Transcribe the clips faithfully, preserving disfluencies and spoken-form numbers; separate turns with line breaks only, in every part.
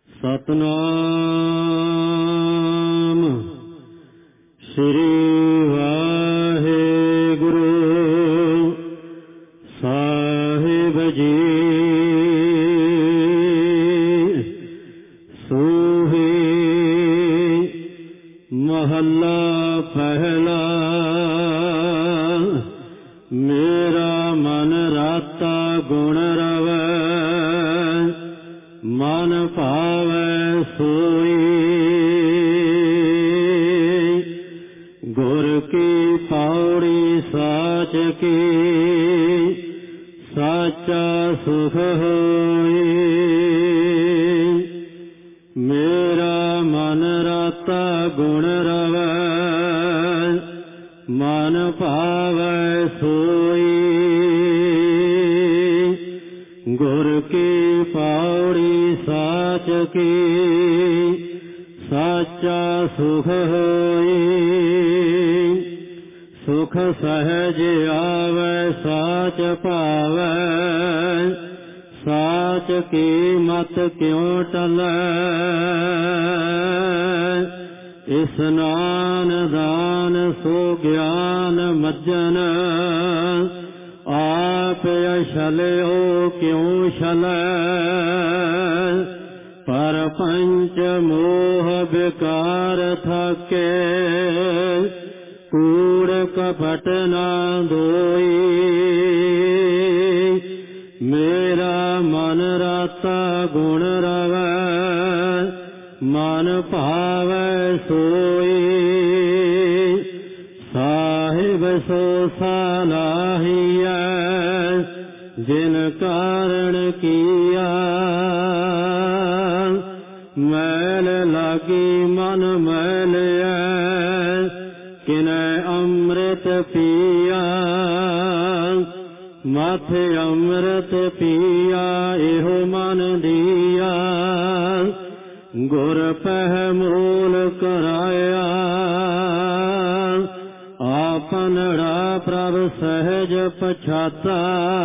ਸਤਨਾਮ ਸ੍ਰੀ ਵਾਹਿਗੁਰੂ ਸਾਹਿਬ ਜੀ। ਸੂਹੀ ਮਹੱਲਾ ਪਹਿਲਾ। ਮੇਰਾ ਮਨ ਰਾਤਾ ਗੁਣ ਰਵੈ, ਮਨ ਭਾਵੈ ਸੋਈ। ਗੁਰ ਕੀ ਪੌੜੀ ਸਾਚ ਕੀ, ਸਾਚਾ ਸੁਖ ਹੋਈ। ਮੇਰਾ ਮਨ ਰਾਤਾ ਗੁਣ ਰਵੈ, ਮਨ ਭਾਵੈ ਸੋਈ। ਗੁਰ ਕੀ ਪੌੜੀ ਸਾਚ ਕੀ, ਸਾਚਾ ਸੁਖ ਹੋਈ। ਸੁਖ ਸਹਿਜ ਆਵੈ ਸਾਚ ਭਾਵੈ, ਸਾਚ ਕੀ ਮਤ ਕਿਉ ਟਲੈ। ਇਸਨਾਨ ਦਾਨ ਸੋ ਗਿਆਨ ਮੱਜਨ, ਆਪ ਅਛਲਿਓ ਕਿਉ ਛਲੈ। ਪਰਪੰਚ ਮੋਹ ਵਿਕਾਰ ਥਾਕੇ, ਕੂੜ ਕਪਟ ਨਾ ਦੋਈ। ਮੇਰਾ ਮਨ ਰਾਤਾ ਗੁਣ ਰਵੈ, ਮਨ ਭਾਵੈ ਸੋਈ। ਸਾਹਿਬ ਸੋ ਸਲਾਹੀਐ, ਜਿਨ ਕਾਰਣ ਕੀਆ। ਮੈਲ ਲਾਗੀ ਮਨ ਮੈਲਿਐ, ਕਿਨੈ ਅੰਮ੍ਰਿਤ ਪੀਆ। ਮਾਥੇ ਅੰਮ੍ਰਿਤ ਪੀਆ, ਇਹੋ ਮਨ ਦੀਆ। ਗੁਰ ਪਹਿ ਮੂਲ ਕਰਾਇਆ, ਆਪਨੜਾ ਪ੍ਰਭ ਸਹਿਜ ਪਛਾਤਾ।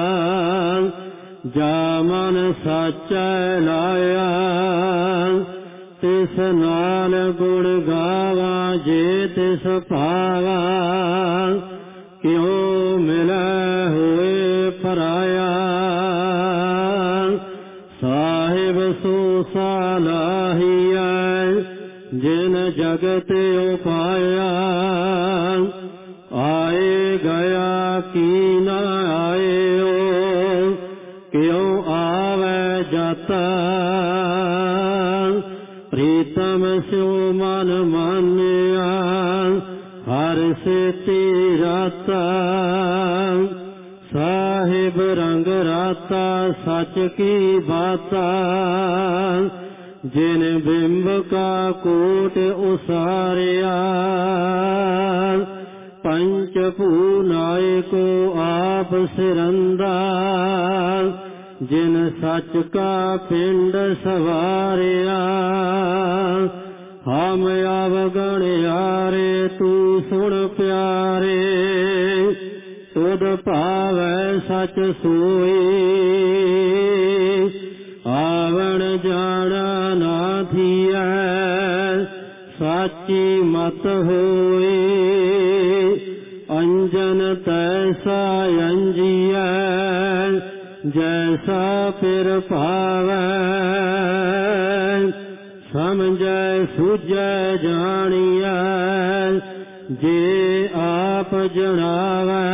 ਜਾ ਮਨ ਸਾਚੈ ਲਾਇਆ, ਤਿਸ ਨਾਲ ਗੁਣ ਗਾਵਾ। ਜੇ ਤਿਸ ਭਾਵਾ, ਕਿਉ ਮਿਲੈ ਹੋਏ ਪਰਾਇਆ। ਸਾਹਿਬ ਸੋ ਸਲਾਹੀਐ, ਜਿਨ ਜਗਤ ਉਪਾਇਆ। ਆਏ ਗਿਆ ਕੀ ਨ ਆਇਓ, ਕਿਉ ਆਵੈ ਜਾਤਾ। ਪ੍ਰੀਤਮ ਸਿਉ ਮਨ ਮਾਨਿਆ, ਹਰਿ ਸੇਤੀ ਰਾਤਾ। ਸਾਹਿਬ ਰੰਗ ਰਾਤਾ, ਸਚ ਕੀ ਬਾਤਾ। ਜਿਨ ਬਿੰਬ ਕਾ ਕੋਟ ਉਸਾਰਿਆ, ਪੰਚ ਭੂਨਾਇਕੋ ਆਪ ਸਿਰੰਦਾ। ਜਿਨ ਸੱਚ ਕਾ ਪਿੰਡ ਸਵਾਰਿਆ, ਹਮ ਅਵਗਣਿਆਰੇ। ਤੂੰ ਸੁਣ ਪਿਆਰੇ, ਤੁਧ ਭਾਵੈ ਸਚ ਸੋਈ। ਆਵਣ ਜਾਣਾ ਨਾ ਥੀਐ, ਸਾਚੀ ਮਤ ਹੋਈ। ਅੰਜਨ ਤੈਸਾ ਅੰਜੀਐ, ਜੈਸਾ ਪਿਰ ਭਾਵੈ। ਸਮਝੈ ਸੂਝੈ ਜਾਣੀਐ, ਜੇ ਆਪ ਜਣਾਵੈ।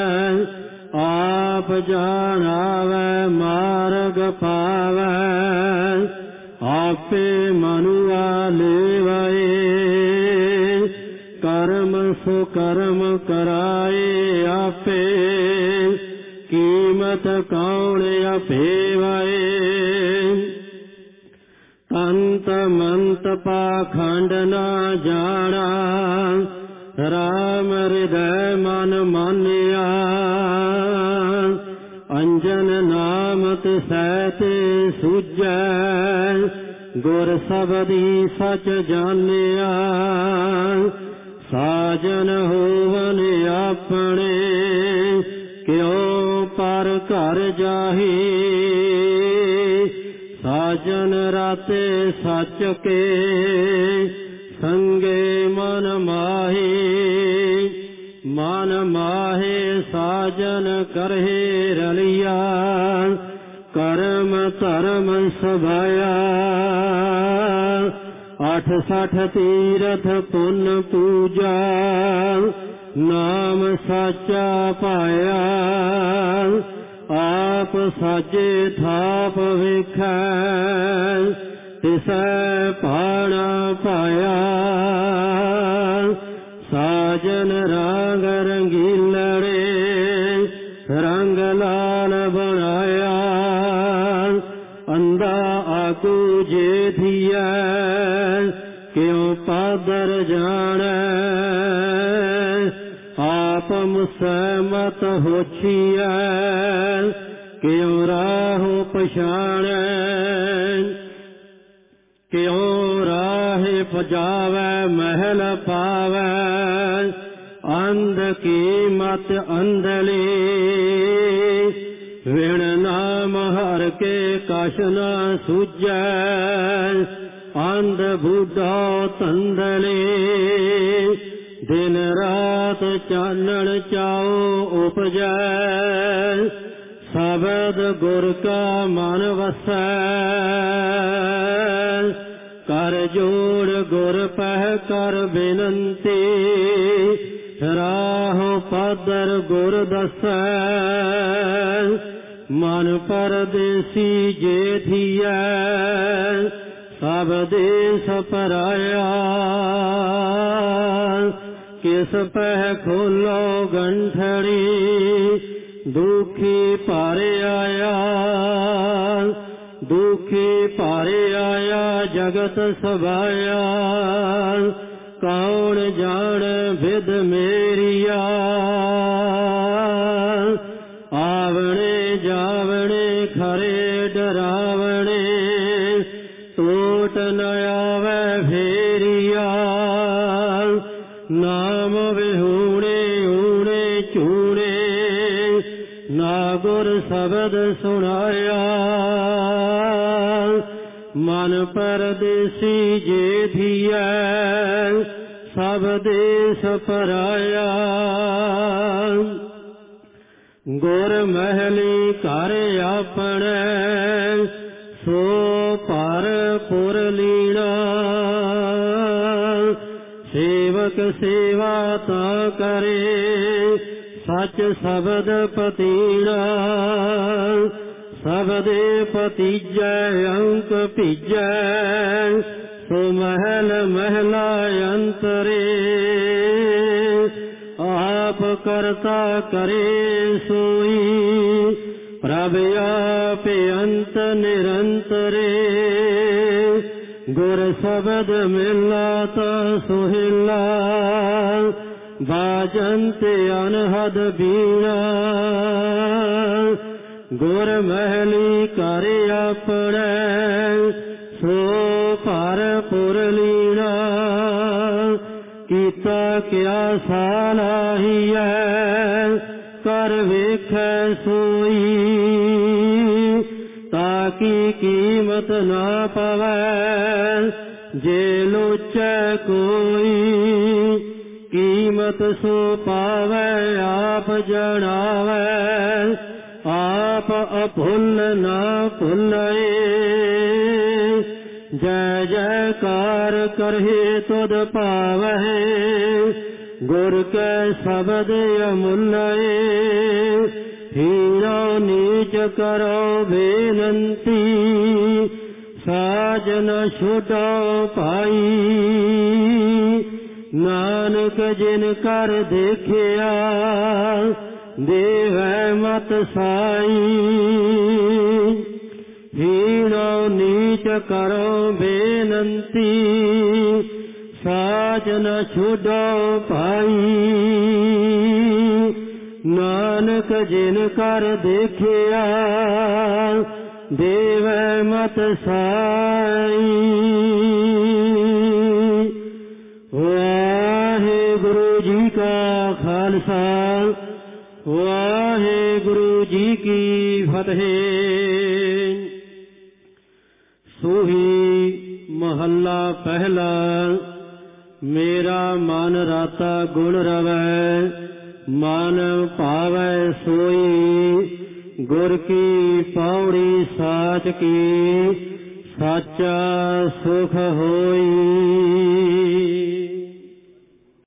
ਆਪ ਜਾਣਾਵੈ ਮਾਰਗ ਪਾਵੈ, ਆਪੇ ਮਨੁਆ ਲੇਵੈ। ਕਰਮ ਸੋ ਕਰਮ ਕਰਾਏ ਆਪੇ, ਕੀਮਤ ਕੌਣ ਅਭੇਵੈ। ਤੰਤ ਮੰਤ ਪਾਖੰਡ ਨਾ ਜਾਣਾ, ਰਾਮ ਹਿਰਦੈ ਮਨ ਮਾਨਿਆ। ਅੰਜਨ ਨਾਮ ਤਿਸੈ ਤੇ ਸੂਝੈ, ਗੁਰ ਸਬਦੀ ਸਚ ਜਾਣਿਆ। ਸਾਜਨ ਹੋਵਨ ਆਪਣੇ, ਕਿਉ ਪਰ ਘਰ ਜਾਹੀ। ਸਾ ਸਾਜਨ ਰਾਤੇ ਸੱਚ ਕੇ ਸੰਗੇ ਮਨ ਮਾਹੀ। ਮਨ ਮਾਹੇ ਸਾਜਨ ਕਰਹਿ ਰਲਿਆ ਕਰਮ ਧਰਮ ਸਭਾਇਆ। ਅਠ ਸਠ ਤੀਰਥ ਪੁੰਨ ਪੂਜਾ ਨਾਮ ਸਾਚਾ ਪਾਇਆ। ਆਪ ਸਾਜੇ ਥਾਪ ਵੇਖੈ ਤਿਸੈ ਭਾਣਾ ਪਾਇਆ। ਸਾਜਨ ਰਾਗ ਰੰਗੀਲੜੇ ਰੰਗ ਲਾਲ ਬਣਾਇਆ। ਅੰਧਾ ਆਗੂ ਜੇ ਥੀਐ ਕਿਉ ਪਾਦਰ ਜਾਣੈ। ਆਪ ਮੁਸੈ ਮਤ ਹੋਛੀਐ ਕਿਉ ਰਾਹੁ ਪਛਾਣੈ। ਕਿਉ ਰਾਹੇ ਪਜਾਵੈ ਮਹਿਲ ਪਾਵੈ। ਅੰਧ ਕੀ ਮਤ ਅੰਧਲੀ ਵਿਣ ਨਾਮ ਹਰ ਕੇ ਕਛ ਨ ਸੂਝੈ। ਅੰਧ ਬੁੱਢਾ ਧੰਦਲੀ ਦਿਨ ਰਾਤ ਚਾਨਣ ਚਾਉ ਉਪਜੈ। ਸ਼ਬਦ ਗੁਰ ਕਾ ਮਨ ਵਸੈ ਕਰ ਜੋੜ ਗੁਰ ਪਹਿ ਕਰ ਬੇਨੰਤੀ। ਰਾਹੁ ਪਾਦਰ ਗੁਰ ਦਸੈ ਮਨ ਪਰਦੇਸੀ ਜੇ ਥੀਐ। ਸਭ ਦੇਸ ਪਰਾਇਆ ਕਿਸ ਪਹਿ ਖੋਲੋ ਗੰਠੜੀ। ਦੁਖੀ ਭਾਰੇ ਆਇਆ ਦੁਖੀ ਭਾਰੇ ਆਇਆ ਜਗਤ ਸਭਾਇਆ। ਕੌਣ ਜਾਣ ਵਿਦ ਮੇਰੀਆ। ਆਵਣੇ ਜਾਵਣੇ ਖਰੇ ਡਰਾਵਣੇ ਟੋਟ ਨ ਆਵੈ ਫੇਰੀਆ। ਨਾਮ ਵਿਹੂਣੇ ਊਣੇ ਝੂਣੇ ਨਾ ਗੁਰ ਸ਼ਬਦ ਸੁਣਾਇਆ। ਮਨ ਪਰਦੇਸੀ ਜੇ ਥੀਐ ਸਭ ਦੇਸ ਪਰਾਇਆ। ਗੁਰ ਮਹਿਲੀ ਘਰ ਆਪਣੇ ਸੋ ਪਰ ਪੁਰ ਲੀਣਾ। ਸੇਵਕ ਸੇਵਾ ਤਾਂ ਕਰੇ ਸੱਚ ਸ਼ਬਦ ਪਤੀਣਾ। ਸਬਦੇ ਪਤੀਜੈ ਅੰਕ ਭੀਜੈ ਸੋ ਮਹਿਲ ਮਹਿਲਾ ਅੰਤਰੇ। ਆਪ ਕਰਤਾ ਕਰੇ ਸੋਈ ਪ੍ਰਭ ਆਪ ਅੰਤ ਨਿਰੰਤਰੇ। ਗੁਰ ਸ਼ਬਦ ਮਿਲਾ ਤਾ ਸੁਹਿਲਾ ਬਾਜੰਤ ਅਨਹਦ ਬੀਣਾ। ਗੁਰ ਮਹਿਲੀ ਘਰ ਆਪਣੇ ਸੋ ਭਰ ਪੁਰ ਲੀਣਾ। ਕੀਤਾ ਕਿਆ ਸਾਲਾਹੀਐ ਕਰ ਵੇਖੈ ਸੋਈ। ਤਾਕੀ ਕੀਮਤ ਨਾ ਪਵੈ ਜੇ ਲੋਚੈ ਕੋਈ। ਕੀਮਤ ਸੋ ਪਾਵੈ ਆਪ ਜਣਾਵੈ ਆਪ ਅਭੁੱਲ ਨਾ ਭੁੱਲਏ। ਜੈ ਜੈਕਾਰ ਕਰਹਿ ਤੁਧ ਪਾਵਹਿ ਗੁਰ ਕੈ ਸ਼ਬਦ ਅਮੁੱਲਏ। ਹੀਰਾ ਨੀਚ ਕਰੋ ਬੇਨੰਤੀ ਸਾਜ ਨ ਛੋਟੋ ਭਾਈ। ਨਾਨਕ ਜਿਨ ਕਰ ਦੇਖਿਆ ਦੇਵੈ ਮਤ ਸਾਈ। ਹੀਣੋ ਨੀਚ ਕਰੋ ਬੇਨੰਤੀ ਸਾਜ ਨ ਛੋਡੋ ਭਾਈ। ਨਾਨਕ ਜਿਨ ਕਰ ਦੇਖਿਆ ਦੇਵੈ ਮਤ ਸਾਈ। ਵਾਹਿਗੁਰੂ ਜੀ ਕਾ ਖਾਲਸਾ ਵਾਹਿਗੁਰੂ ਜੀ ਕੀ ਫਤਿਹ। ਚੌਹੀ ਮਹੱਲਾ ਪਹਿਲਾ। ਮੇਰਾ ਮਨ ਰਾਤਾ ਗੁਣ ਰਵੈ, ਮਨ ਭਾਵੈ ਸੋਈ। ਗੁਰ ਕੀ ਪੌੜੀ ਸਾਚ ਕੀ, ਸਾਚਾ ਸੁਖ ਹੋਈ।